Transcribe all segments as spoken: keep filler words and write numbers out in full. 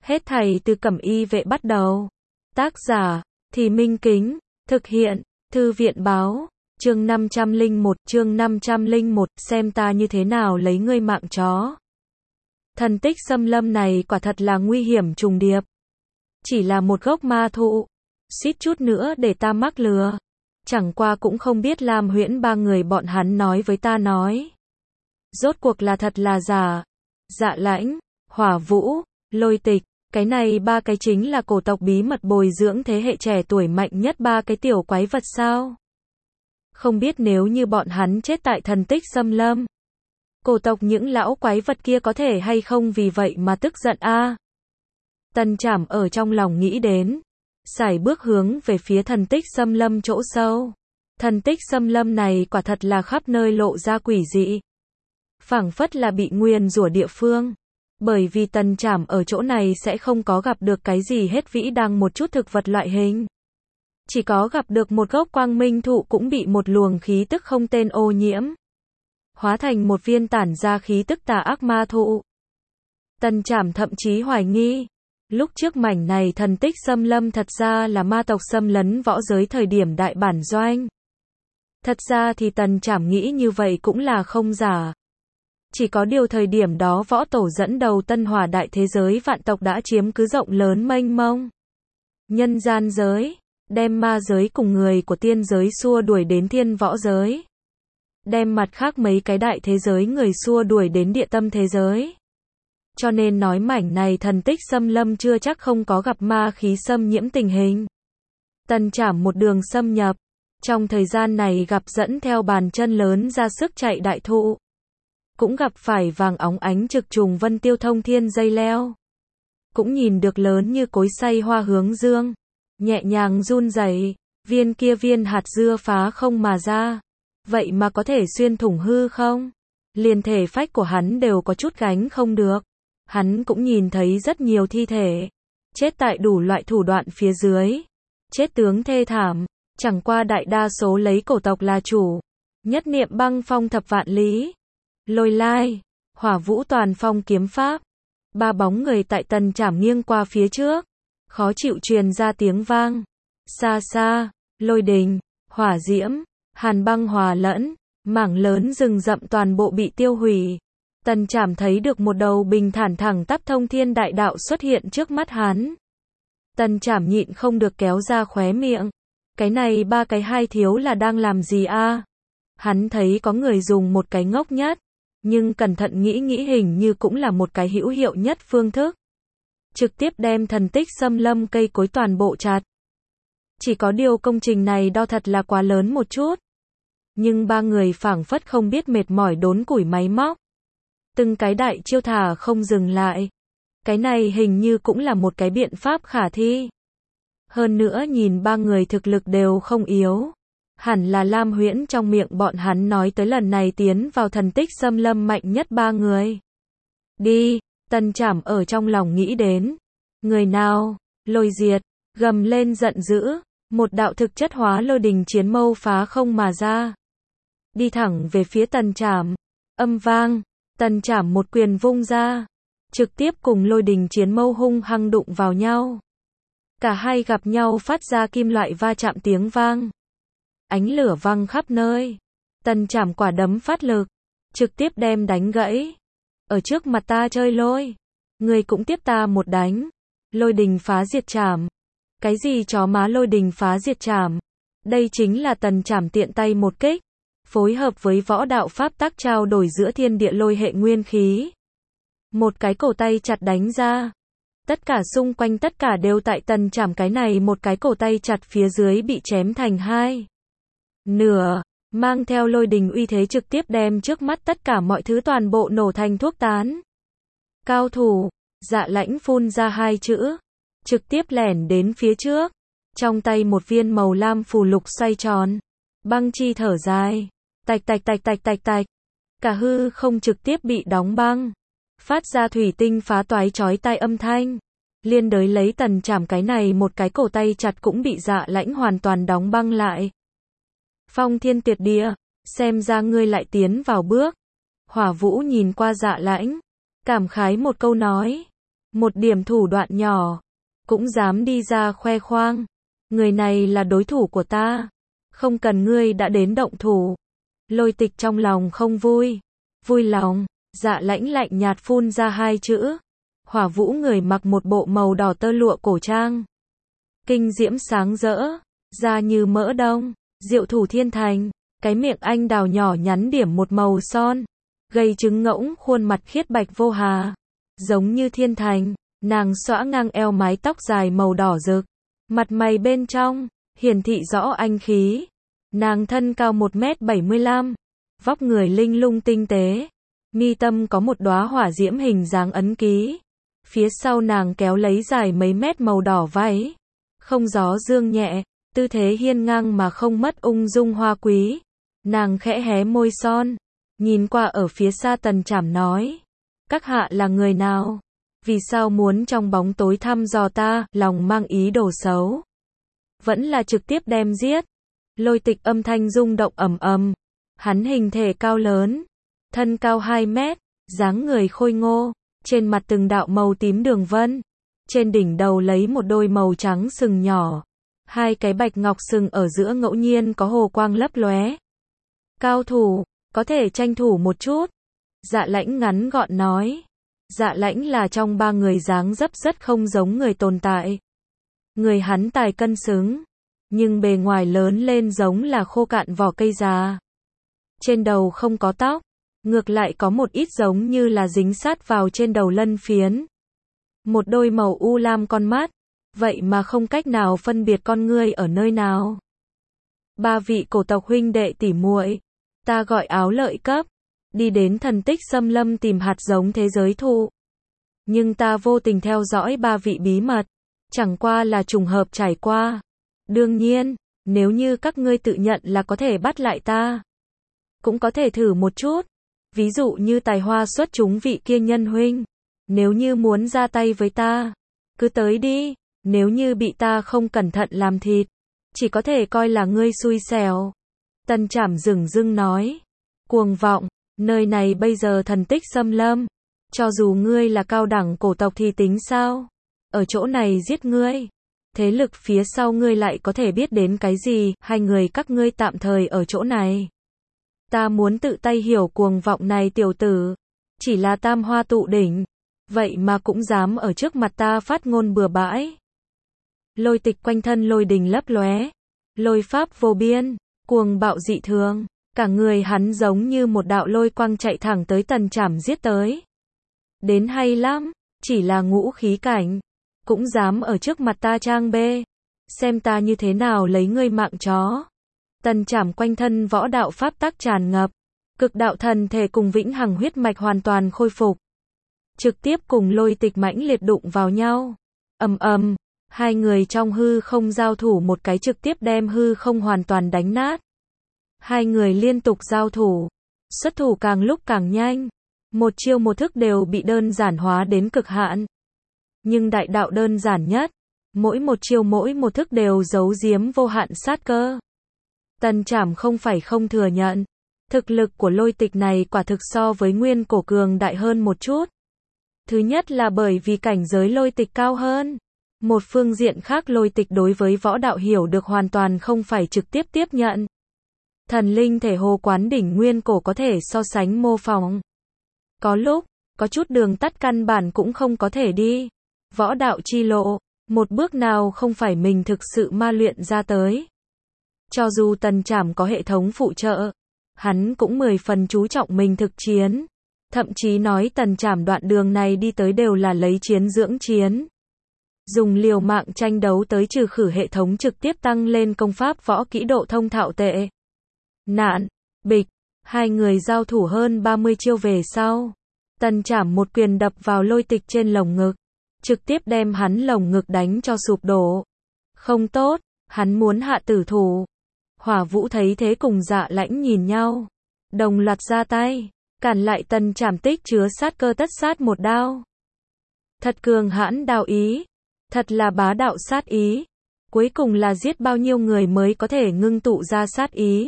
Hết thảy từ Cẩm Y vệ bắt đầu. Tác giả, Thì Minh Kính, thực hiện, Thư viện báo, chương năm trăm lẻ một, chương năm trăm lẻ một, xem ta như thế nào lấy ngươi mạng chó. Thần tích xâm lâm này quả thật là nguy hiểm trùng điệp. Chỉ là một gốc ma thụ, suýt chút nữa để ta mắc lừa. Chẳng qua cũng không biết Lam Huyễn ba người bọn hắn nói với ta nói. Rốt cuộc là thật là giả. Dạ Lãnh, Hỏa Vũ, Lôi Tịch, cái này ba cái chính là cổ tộc bí mật bồi dưỡng thế hệ trẻ tuổi mạnh nhất ba cái tiểu quái vật sao? Không biết nếu như bọn hắn chết tại thần tích xâm lâm, cổ tộc những lão quái vật kia có thể hay không vì vậy mà tức giận a? À? Tần Trảm ở trong lòng nghĩ đến, sải bước hướng về phía thần tích xâm lâm chỗ sâu. Thần tích xâm lâm này quả thật là khắp nơi lộ ra quỷ dị, phảng phất là bị nguyền rủa địa phương. Bởi vì Tần Trảm ở chỗ này sẽ không có gặp được cái gì hết vĩ đăng một chút thực vật loại hình. Chỉ có gặp được một gốc quang minh thụ cũng bị một luồng khí tức không tên ô nhiễm, hóa thành một viên tản ra khí tức tà ác ma thụ. Tần Trảm thậm chí hoài nghi, lúc trước mảnh này thần tích xâm lâm thật ra là ma tộc xâm lấn võ giới thời điểm đại bản doanh. Thật ra thì Tần Trảm nghĩ như vậy cũng là không giả. Chỉ có điều thời điểm đó võ tổ dẫn đầu tân hỏa đại thế giới vạn tộc đã chiếm cứ rộng lớn mênh mông nhân gian giới, đem ma giới cùng người của tiên giới xua đuổi đến thiên võ giới, đem mặt khác mấy cái đại thế giới người xua đuổi đến địa tâm thế giới. Cho nên nói mảnh này thần tích xâm lâm chưa chắc không có gặp ma khí xâm nhiễm tình hình. Tần Trảm một đường xâm nhập, trong thời gian này gặp dẫn theo bàn chân lớn ra sức chạy đại thụ, cũng gặp phải vàng óng ánh trực trùng vân tiêu thông thiên dây leo, cũng nhìn được lớn như cối xay hoa hướng dương, nhẹ nhàng run rẩy, viên kia viên hạt dưa phá không mà ra, vậy mà có thể xuyên thủng hư không? Liền thể phách của hắn đều có chút gánh không được. Hắn cũng nhìn thấy rất nhiều thi thể, chết tại đủ loại thủ đoạn phía dưới, chết tướng thê thảm, chẳng qua đại đa số lấy cổ tộc là chủ. Nhất niệm băng phong thập vạn lý, Lôi Lai, Hỏa Vũ toàn phong kiếm pháp. Ba bóng người tại Tần Trảm nghiêng qua phía trước, khó chịu truyền ra tiếng vang. Xa xa, lôi đình, hỏa diễm, hàn băng hòa lẫn, mảng lớn rừng rậm toàn bộ bị tiêu hủy. Tần Trảm thấy được một đầu bình thản thẳng tắp thông thiên đại đạo xuất hiện trước mắt hắn. Tần Trảm nhịn không được kéo ra khóe miệng. Cái này ba cái hai thiếu là đang làm gì a? À? Hắn thấy có người dùng một cái ngốc nhất, nhưng cẩn thận nghĩ nghĩ hình như cũng là một cái hữu hiệu nhất phương thức. Trực tiếp đem thần tích xâm lâm cây cối toàn bộ chặt. Chỉ có điều công trình này đo thật là quá lớn một chút. Nhưng ba người phảng phất không biết mệt mỏi đốn củi máy móc. Từng cái đại chiêu thả không dừng lại. Cái này hình như cũng là một cái biện pháp khả thi. Hơn nữa nhìn ba người thực lực đều không yếu. Hẳn là Lam Huyễn trong miệng bọn hắn nói tới lần này tiến vào thần tích xâm lâm mạnh nhất ba người. Đi, Tần Trảm ở trong lòng nghĩ đến. Người nào? Lôi diệt, gầm lên giận dữ. Một đạo thực chất hóa lôi đình chiến mâu phá không mà ra. Đi thẳng về phía Tần Trảm. Âm vang, Tần Trảm một quyền vung ra. Trực tiếp cùng lôi đình chiến mâu hung hăng đụng vào nhau. Cả hai gặp nhau phát ra kim loại va chạm tiếng vang. Ánh lửa văng khắp nơi. Tần Trảm quả đấm phát lực, trực tiếp đem đánh gãy. Ở trước mặt ta chơi lôi, người cũng tiếp ta một đánh. Lôi đình phá diệt trảm. Cái gì chó má lôi đình phá diệt trảm? Đây chính là Tần Trảm tiện tay một kích, phối hợp với võ đạo pháp tắc trao đổi giữa thiên địa lôi hệ nguyên khí. Một cái cổ tay chặt đánh ra. Tất cả xung quanh tất cả đều tại Tần Trảm cái này một cái cổ tay chặt phía dưới bị chém thành hai nửa, mang theo lôi đình uy thế trực tiếp đem trước mắt tất cả mọi thứ toàn bộ nổ thành thuốc tán. Cao thủ, Dạ Lãnh phun ra hai chữ, trực tiếp lẻn đến phía trước, trong tay một viên màu lam phù lục xoay tròn, băng chi thở dài, tạch tạch tạch tạch tạch tạch, cả hư không trực tiếp bị đóng băng, phát ra thủy tinh phá toái chói tai âm thanh. Liên đới lấy Tần Trảm cái này một cái cổ tay chặt cũng bị Dạ Lãnh hoàn toàn đóng băng lại. Phong thiên tuyệt địa, xem ra ngươi lại tiến vào bước. Hỏa Vũ nhìn qua Dạ Lãnh, cảm khái một câu nói. một điểm thủ đoạn nhỏ, cũng dám đi ra khoe khoang. Người này là đối thủ của ta, không cần ngươi đã đến động thủ. Lôi Tịch trong lòng không vui, vui lòng, Dạ Lãnh lạnh nhạt phun ra hai chữ. Hỏa Vũ người mặc một bộ màu đỏ tơ lụa cổ trang, kinh diễm sáng rỡ, da như mỡ đông, diệu thủ thiên thành, cái miệng anh đào nhỏ nhắn điểm một màu son, gầy trứng ngỗng khuôn mặt khiết bạch vô hà, giống như thiên thành. Nàng xõa ngang eo mái tóc dài màu đỏ rực, mặt mày bên trong hiển thị rõ anh khí. Nàng thân cao một mét bảy mươi lăm, vóc người linh lung tinh tế, mi tâm có một đóa hỏa diễm hình dáng ấn ký. Phía sau nàng kéo lấy dài mấy mét màu đỏ váy, không gió dương nhẹ, tư thế hiên ngang mà không mất ung dung hoa quý. Nàng khẽ hé môi son, nhìn qua ở phía xa Tần Trảm nói: các hạ là người nào? Vì sao muốn trong bóng tối thăm dò ta, lòng mang ý đồ xấu? Vẫn là trực tiếp đem giết. Lôi Tịch âm thanh rung động ầm ầm. Hắn hình thể cao lớn, thân cao hai mét, dáng người khôi ngô, trên mặt từng đạo màu tím đường vân, trên đỉnh đầu lấy một đôi màu trắng sừng nhỏ, hai cái bạch ngọc sừng ở giữa ngẫu nhiên có hồ quang lấp lóe. Cao thủ, có thể tranh thủ một chút. Dạ Lãnh ngắn gọn nói. Dạ Lãnh là trong ba người dáng dấp rất không giống người tồn tại. Người hắn tài cân xứng, nhưng bề ngoài lớn lên giống là khô cạn vỏ cây già. Trên đầu không có tóc, ngược lại có một ít giống như là dính sát vào trên đầu lân phiến. Một đôi màu u lam con mắt, vậy mà không cách nào phân biệt con ngươi ở nơi nào. Ba vị cổ tộc huynh đệ tỉ muội, ta gọi Áo Lợi Cấp, đi đến thần tích xâm lâm tìm hạt giống thế giới thụ. Nhưng ta vô tình theo dõi ba vị bí mật, chẳng qua là trùng hợp trải qua. Đương nhiên, nếu như các ngươi tự nhận là có thể bắt lại ta, cũng có thể thử một chút. Ví dụ như tài hoa xuất chúng vị kia nhân huynh, nếu như muốn ra tay với ta, cứ tới đi. Nếu như bị ta không cẩn thận làm thịt, chỉ có thể coi là ngươi xui xẻo. Tần Trảm dửng dưng nói. Cuồng vọng, nơi này bây giờ thần tích xâm lâm, cho dù ngươi là cao đẳng cổ tộc thì tính sao? Ở chỗ này giết ngươi, thế lực phía sau ngươi lại có thể biết đến cái gì? Hai người các ngươi tạm thời ở chỗ này, ta muốn tự tay hiểu cuồng vọng này tiểu tử, chỉ là tam hoa tụ đỉnh, vậy mà cũng dám ở trước mặt ta phát ngôn bừa bãi. Lôi Tịch quanh thân lôi đình lấp lóe, lôi pháp vô biên, cuồng bạo dị thường, cả người hắn giống như một đạo lôi quang chạy thẳng tới Tần Trảm giết tới. Đến hay lắm, chỉ là ngũ khí cảnh, cũng dám ở trước mặt ta trang bê, xem ta như thế nào lấy ngươi mạng chó. Tần Trảm quanh thân võ đạo pháp tắc tràn ngập, cực đạo thần thể cùng vĩnh hằng huyết mạch hoàn toàn khôi phục, trực tiếp cùng Lôi Tịch mãnh liệt đụng vào nhau. Ầm ầm, hai người trong hư không giao thủ một cái trực tiếp đem hư không hoàn toàn đánh nát. Hai người liên tục giao thủ, xuất thủ càng lúc càng nhanh, một chiêu một thức đều bị đơn giản hóa đến cực hạn. Nhưng đại đạo đơn giản nhất, mỗi một chiêu mỗi một thức đều giấu giếm vô hạn sát cơ. Tần Trảm không phải không thừa nhận, thực lực của Lôi Tịch này quả thực so với nguyên cổ cường đại hơn một chút. Thứ nhất là bởi vì cảnh giới Lôi Tịch cao hơn. Một phương diện khác Lôi Tịch đối với võ đạo hiểu được hoàn toàn không phải trực tiếp tiếp nhận. Thần linh thể hồ quán đỉnh nguyên cổ có thể so sánh mô phỏng. Có lúc, có chút đường tắt căn bản cũng không có thể đi. Võ đạo chi lộ, một bước nào không phải mình thực sự ma luyện ra tới. Cho dù Tần Trảm có hệ thống phụ trợ, hắn cũng mười phần chú trọng mình thực chiến. Thậm chí nói Tần Trảm đoạn đường này đi tới đều là lấy chiến dưỡng chiến. Dùng liều mạng tranh đấu tới trừ khử hệ thống trực tiếp tăng lên công pháp võ kỹ độ thông thạo tệ. Nạn, bịch, hai người giao thủ hơn ba mươi chiêu về sau. Tần Trảm một quyền đập vào Lôi Tịch trên lồng ngực, trực tiếp đem hắn lồng ngực đánh cho sụp đổ. Không tốt, hắn muốn hạ tử thủ. Hỏa Vũ thấy thế cùng Dạ Lãnh nhìn nhau, đồng loạt ra tay, cản lại Tần Trảm tích chứa sát cơ tất sát một đao. Thật cường hãn đao ý, thật là bá đạo sát ý. Cuối cùng là giết bao nhiêu người mới có thể ngưng tụ ra sát ý.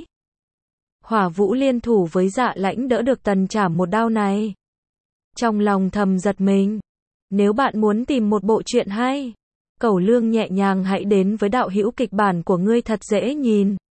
Hỏa Vũ liên thủ với Dạ Lãnh đỡ được Tần Trảm một đao này. Trong lòng thầm giật mình, Nếu bạn muốn tìm một bộ truyện hay, cẩu lương nhẹ nhàng hãy đến với đạo hữu kịch bản của ngươi thật dễ nhìn.